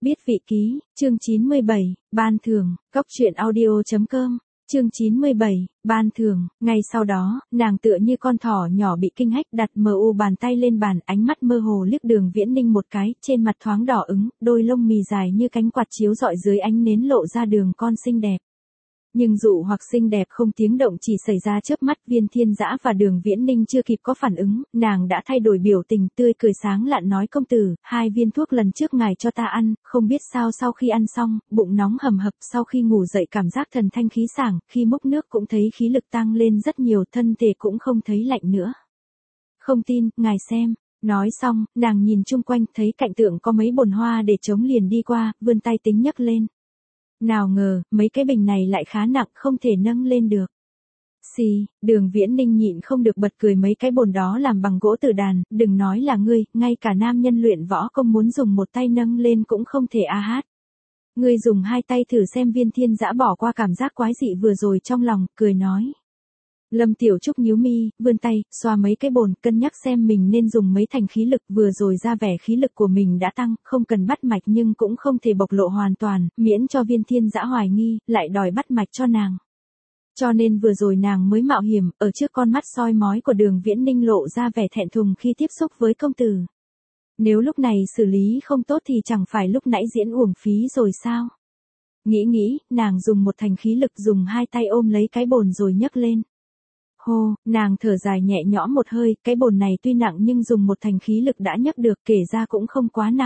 Biết vị ký, chương 97, ban thưởng, góc truyện audio.com, chương 97, ban thưởng, ngay sau đó, nàng tựa như con thỏ nhỏ bị kinh hách đặt mờ u bàn tay lên bàn, ánh mắt mơ hồ liếc Đường Viễn Ninh một cái, trên mặt thoáng đỏ ửng, đôi lông mì dài như cánh quạt chiếu rọi dưới ánh nến lộ ra đường con xinh đẹp. Nhưng dụ hoặc xinh đẹp không tiếng động chỉ xảy ra chớp mắt, Viên Thiên Dã và Đường Viễn Ninh chưa kịp có phản ứng, nàng đã thay đổi biểu tình tươi cười sáng lạn nói công tử, 2 viên thuốc lần trước ngài cho ta ăn, không biết sao sau khi ăn xong, bụng nóng hầm hập, sau khi ngủ dậy cảm giác thần thanh khí sảng, khi múc nước cũng thấy khí lực tăng lên rất nhiều, thân thể cũng không thấy lạnh nữa. Không tin, ngài xem. Nói xong, nàng nhìn chung quanh thấy cạnh tượng có mấy bồn hoa để trống liền đi qua, vươn tay tính nhấc lên. Nào ngờ, mấy cái bình này lại khá nặng không thể nâng lên được. Xì, Đường Viễn Ninh nhịn không được bật cười, mấy cái bồn đó làm bằng gỗ tử đàn, đừng nói là ngươi, ngay cả nam nhân luyện võ công muốn dùng một tay nâng lên cũng không thể a hát. Ngươi dùng 2 tay thử xem. Viên Thiên Dã bỏ qua cảm giác quái dị vừa rồi trong lòng, cười nói. Lâm Tiểu Trúc nhíu mi, vươn tay, xoa mấy cái bồn, cân nhắc xem mình nên dùng mấy thành khí lực, vừa rồi ra vẻ khí lực của mình đã tăng, không cần bắt mạch nhưng cũng không thể bộc lộ hoàn toàn, miễn cho Viên Thiên Dã hoài nghi, lại đòi bắt mạch cho nàng. Cho nên vừa rồi nàng mới mạo hiểm, ở trước con mắt soi mói của Đường Viễn Ninh lộ ra vẻ thẹn thùng khi tiếp xúc với công tử. Nếu lúc này xử lý không tốt thì chẳng phải lúc nãy diễn uổng phí rồi sao? Nghĩ, nàng dùng một thành khí lực, dùng 2 tay ôm lấy cái bồn rồi nhấc lên. Hô, nàng thở dài nhẹ nhõm một hơi, cái bồn này tuy nặng nhưng dùng một thành khí lực đã nhấc được, kể ra cũng không quá nặng.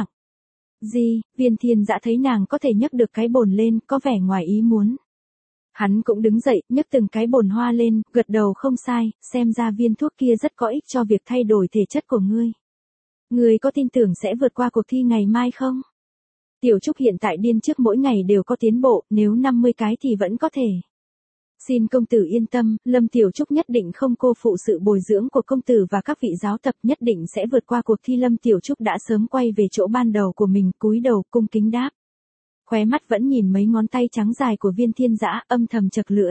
Viên Thiên Dã thấy nàng có thể nhấc được cái bồn lên, có vẻ ngoài ý muốn. Hắn cũng đứng dậy, nhấc từng cái bồn hoa lên, gật đầu không sai, xem ra viên thuốc kia rất có ích cho việc thay đổi thể chất của ngươi. Ngươi có tin tưởng sẽ vượt qua cuộc thi ngày mai không? Tiểu Trúc hiện tại điên trước mỗi ngày đều có tiến bộ, nếu 50 cái thì vẫn có thể. Xin công tử yên tâm, Lâm Tiểu Trúc nhất định không cô phụ sự bồi dưỡng của công tử và các vị giáo tập, nhất định sẽ vượt qua cuộc thi. Lâm Tiểu Trúc đã sớm quay về chỗ ban đầu của mình, cúi đầu cung kính đáp. Khóe mắt vẫn nhìn mấy ngón tay trắng dài của Viên Thiên Dã, âm thầm chật lưỡi.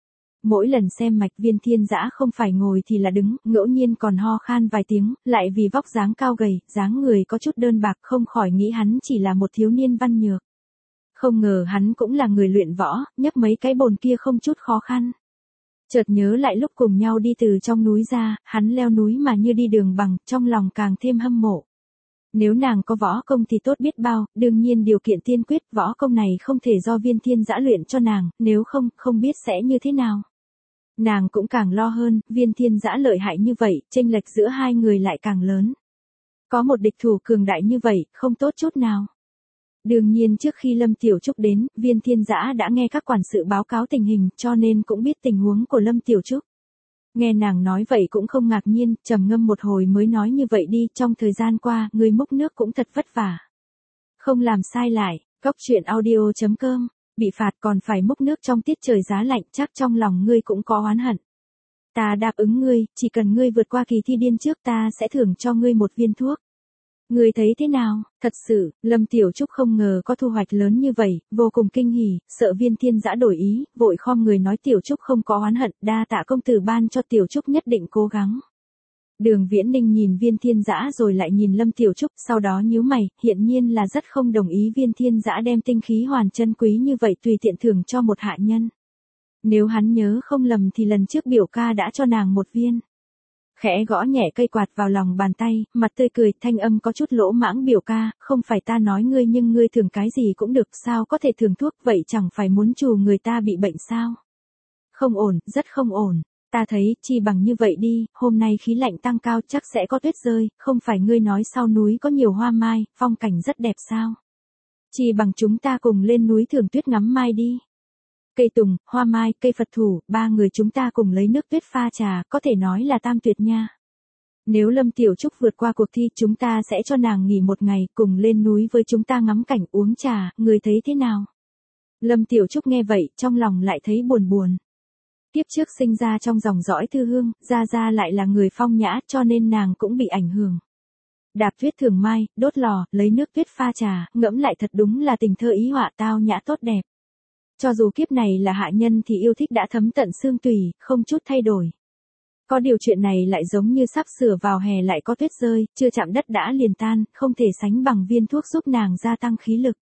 Mỗi lần xem mạch Viên Thiên Dã không phải ngồi thì là đứng, ngẫu nhiên còn ho khan vài tiếng, lại vì vóc dáng cao gầy, dáng người có chút đơn bạc, không khỏi nghĩ hắn chỉ là một thiếu niên văn nhược. Không ngờ hắn cũng là người luyện võ, nhấc mấy cái bồn kia không chút khó khăn. Chợt nhớ lại lúc cùng nhau đi từ trong núi ra, hắn leo núi mà như đi đường bằng, trong lòng càng thêm hâm mộ. Nếu nàng có võ công thì tốt biết bao, đương nhiên điều kiện tiên quyết võ công này không thể do Viên Thiên Dã luyện cho nàng, nếu không biết sẽ như thế nào. Nàng cũng càng lo hơn, Viên Thiên Dã lợi hại như vậy, chênh lệch giữa hai người lại càng lớn. Có một địch thủ cường đại như vậy, không tốt chút nào. Đương nhiên trước khi Lâm Tiểu Trúc đến, Viên Thiên Dã đã nghe các quản sự báo cáo tình hình, cho nên cũng biết tình huống của Lâm Tiểu Trúc. Nghe nàng nói vậy cũng không ngạc nhiên, trầm ngâm một hồi mới nói như vậy đi, trong thời gian qua, người múc nước cũng thật vất vả. Không làm sai lại, góc truyện audio.com, bị phạt còn phải múc nước trong tiết trời giá lạnh, chắc trong lòng ngươi cũng có oán hận. Ta đáp ứng ngươi, chỉ cần ngươi vượt qua kỳ thi điên trước ta sẽ thưởng cho ngươi 1 viên thuốc. Ngươi thấy thế nào? Thật sự, Lâm Tiểu Trúc không ngờ có thu hoạch lớn như vậy, vô cùng kinh hỉ, sợ Viên Thiên Dã đổi ý, vội khom người nói Tiểu Trúc không có oán hận, đa tạ công tử ban cho Tiểu Trúc nhất định cố gắng. Đường Viễn Ninh nhìn Viên Thiên Dã rồi lại nhìn Lâm Tiểu Trúc, sau đó nhíu mày, hiện nhiên là rất không đồng ý Viên Thiên Dã đem tinh khí hoàn chân quý như vậy tùy tiện thưởng cho một hạ nhân. Nếu hắn nhớ không lầm thì lần trước biểu ca đã cho nàng 1 viên. Khẽ gõ nhẹ cây quạt vào lòng bàn tay, mặt tươi cười, thanh âm có chút lỗ mãng, biểu ca, không phải ta nói ngươi nhưng ngươi thưởng cái gì cũng được, sao có thể thưởng thuốc, vậy chẳng phải muốn trù người ta bị bệnh sao? Không ổn, rất không ổn, ta thấy, chi bằng như vậy đi, hôm nay khí lạnh tăng cao chắc sẽ có tuyết rơi, không phải ngươi nói sau núi có nhiều hoa mai, phong cảnh rất đẹp sao? Chi bằng chúng ta cùng lên núi thưởng tuyết ngắm mai đi. Cây tùng, hoa mai, cây Phật thủ, 3 người chúng ta cùng lấy nước tuyết pha trà, có thể nói là tam tuyệt nha. Nếu Lâm Tiểu Trúc vượt qua cuộc thi chúng ta sẽ cho nàng nghỉ 1 ngày, cùng lên núi với chúng ta ngắm cảnh uống trà, người thấy thế nào? Lâm Tiểu Trúc nghe vậy, trong lòng lại thấy buồn buồn. Tiếp trước sinh ra trong dòng dõi Thư Hương, Gia lại là người phong nhã cho nên nàng cũng bị ảnh hưởng. Đạp tuyết thường mai, đốt lò, lấy nước tuyết pha trà, ngẫm lại thật đúng là tình thơ ý họa tao nhã tốt đẹp. Cho dù kiếp này là hạ nhân thì yêu thích đã thấm tận xương tủy, không chút thay đổi. Có điều chuyện này lại giống như sắp sửa vào hè lại có tuyết rơi, chưa chạm đất đã liền tan, không thể sánh bằng viên thuốc giúp nàng gia tăng khí lực.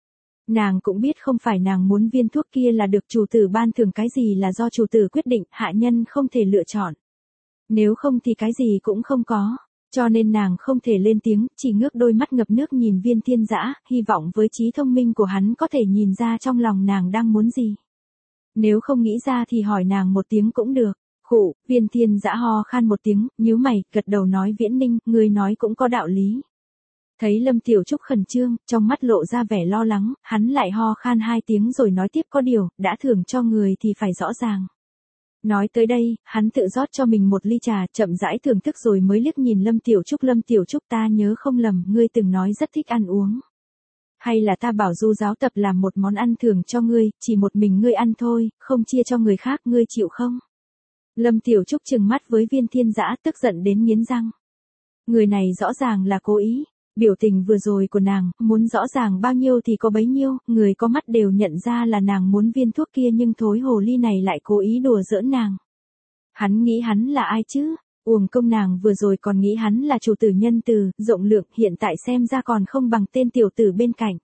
Nàng cũng biết không phải nàng muốn viên thuốc kia là được chủ tử ban thưởng, cái gì là do chủ tử quyết định, hạ nhân không thể lựa chọn. Nếu không thì cái gì cũng không có. Cho nên nàng không thể lên tiếng, chỉ ngước đôi mắt ngập nước nhìn Viên Thiên Dã, hy vọng với trí thông minh của hắn có thể nhìn ra trong lòng nàng đang muốn gì. Nếu không nghĩ ra thì hỏi nàng một tiếng cũng được. Khụ, Viên Thiên Dã ho khan một tiếng, nhíu mày, gật đầu nói Viễn Ninh, ngươi nói cũng có đạo lý. Thấy Lâm Tiểu Trúc khẩn trương, trong mắt lộ ra vẻ lo lắng, hắn lại ho khan 2 tiếng rồi nói tiếp, có điều, đã thưởng cho người thì phải rõ ràng. Nói tới đây, hắn tự rót cho mình một ly trà, chậm rãi thưởng thức rồi mới liếc nhìn Lâm Tiểu Trúc, ta nhớ không lầm, ngươi từng nói rất thích ăn uống. Hay là ta bảo Du giáo tập làm một món ăn thưởng cho ngươi, chỉ một mình ngươi ăn thôi, không chia cho người khác, ngươi chịu không? Lâm Tiểu Trúc trừng mắt với Viên Thiên Dã, tức giận đến nghiến răng. Người này rõ ràng là cố ý. Biểu tình vừa rồi của nàng, muốn rõ ràng bao nhiêu thì có bấy nhiêu, người có mắt đều nhận ra là nàng muốn viên thuốc kia, nhưng thối hồ ly này lại cố ý đùa giỡn nàng. Hắn nghĩ hắn là ai chứ? Uổng công nàng vừa rồi còn nghĩ hắn là chủ tử nhân từ, rộng lượng, hiện tại xem ra còn không bằng tên tiểu tử bên cạnh.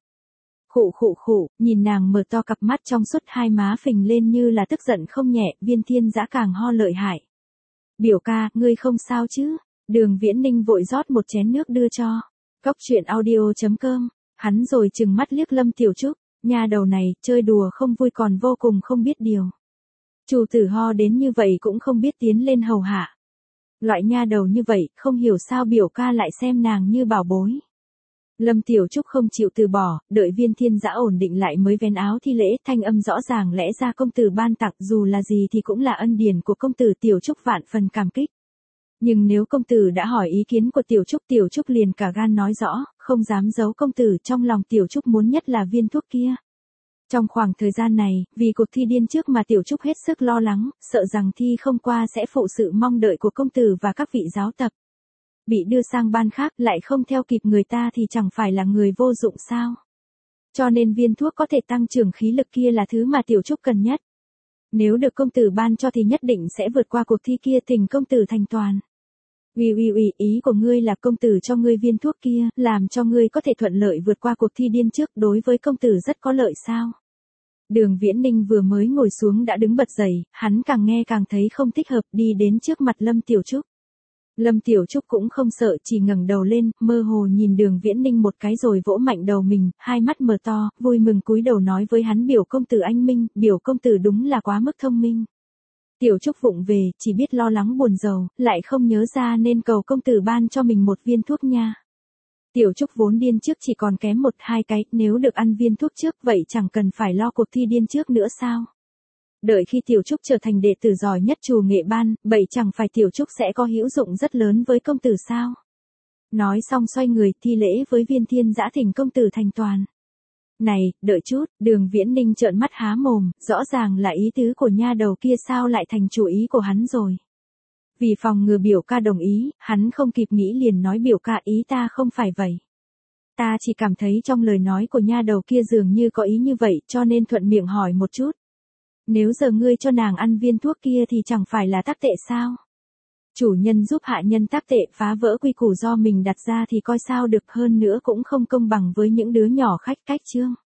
Khụ, nhìn nàng mở to cặp mắt trong suốt, hai má phình lên như là tức giận không nhẹ, Viên Thiên Dã càng ho lợi hại. Biểu ca, ngươi không sao chứ? Đường Viễn Ninh vội rót một chén nước đưa cho. Cốc truyện audio.com, hắn rồi trừng mắt liếc Lâm Tiểu Trúc, nha đầu này, chơi đùa không vui còn vô cùng không biết điều. Chủ tử ho đến như vậy cũng không biết tiến lên hầu hạ. Loại nha đầu như vậy, không hiểu sao biểu ca lại xem nàng như bảo bối. Lâm Tiểu Trúc không chịu từ bỏ, đợi Viên Thiên Dã ổn định lại mới vén áo thi lễ, thanh âm rõ ràng, lẽ ra công tử ban tặng dù là gì thì cũng là ân điển của công tử. Tiểu Trúc vạn phần cảm kích. Nhưng nếu công tử đã hỏi ý kiến của Tiểu Trúc liền cả gan nói rõ, không dám giấu công tử, trong lòng Tiểu Trúc muốn nhất là viên thuốc kia. Trong khoảng thời gian này, vì cuộc thi điên trước mà Tiểu Trúc hết sức lo lắng, sợ rằng thi không qua sẽ phụ sự mong đợi của công tử và các vị giáo tập. Bị đưa sang ban khác lại không theo kịp người ta thì chẳng phải là người vô dụng sao. Cho nên viên thuốc có thể tăng trưởng khí lực kia là thứ mà Tiểu Trúc cần nhất. Nếu được công tử ban cho thì nhất định sẽ vượt qua cuộc thi kia, thỉnh công tử thành toàn. Ý của ngươi là công tử cho ngươi viên thuốc kia, làm cho ngươi có thể thuận lợi vượt qua cuộc thi điên trước, đối với công tử rất có lợi sao? Đường Viễn Ninh vừa mới ngồi xuống đã đứng bật dậy, hắn càng nghe càng thấy không thích hợp, đi đến trước mặt Lâm Tiểu Trúc. Lâm Tiểu Trúc cũng không sợ, chỉ ngẩng đầu lên, mơ hồ nhìn Đường Viễn Ninh một cái rồi vỗ mạnh đầu mình, hai mắt mở to, vui mừng cúi đầu nói với hắn, biểu công tử anh minh, biểu công tử đúng là quá mức thông minh. Tiểu Trúc vụng về, chỉ biết lo lắng buồn rầu, lại không nhớ ra nên cầu công tử ban cho mình một viên thuốc nha. Tiểu Trúc vốn điên trước chỉ còn kém 1-2 cái, nếu được ăn viên thuốc trước vậy chẳng cần phải lo cuộc thi điên trước nữa sao? Đợi khi Tiểu Trúc trở thành đệ tử giỏi nhất Trù Nghệ Ban, vậy chẳng phải Tiểu Trúc sẽ có hữu dụng rất lớn với công tử sao? Nói xong xoay người thi lễ với Viên Thiên Dã, thỉnh công tử thành toàn. Này, đợi chút, Đường Viễn Ninh trợn mắt há mồm, rõ ràng là ý tứ của nha đầu kia, sao lại thành chủ ý của hắn rồi. Vì phòng ngừa biểu ca đồng ý, hắn không kịp nghĩ liền nói, biểu ca, ý ta không phải vậy. Ta chỉ cảm thấy trong lời nói của nha đầu kia dường như có ý như vậy, cho nên thuận miệng hỏi một chút. Nếu giờ ngươi cho nàng ăn viên thuốc kia thì chẳng phải là tác tệ sao? Chủ nhân giúp hạ nhân tác tệ, phá vỡ quy củ do mình đặt ra thì coi sao được, hơn nữa cũng không công bằng với những đứa nhỏ khách cách chương.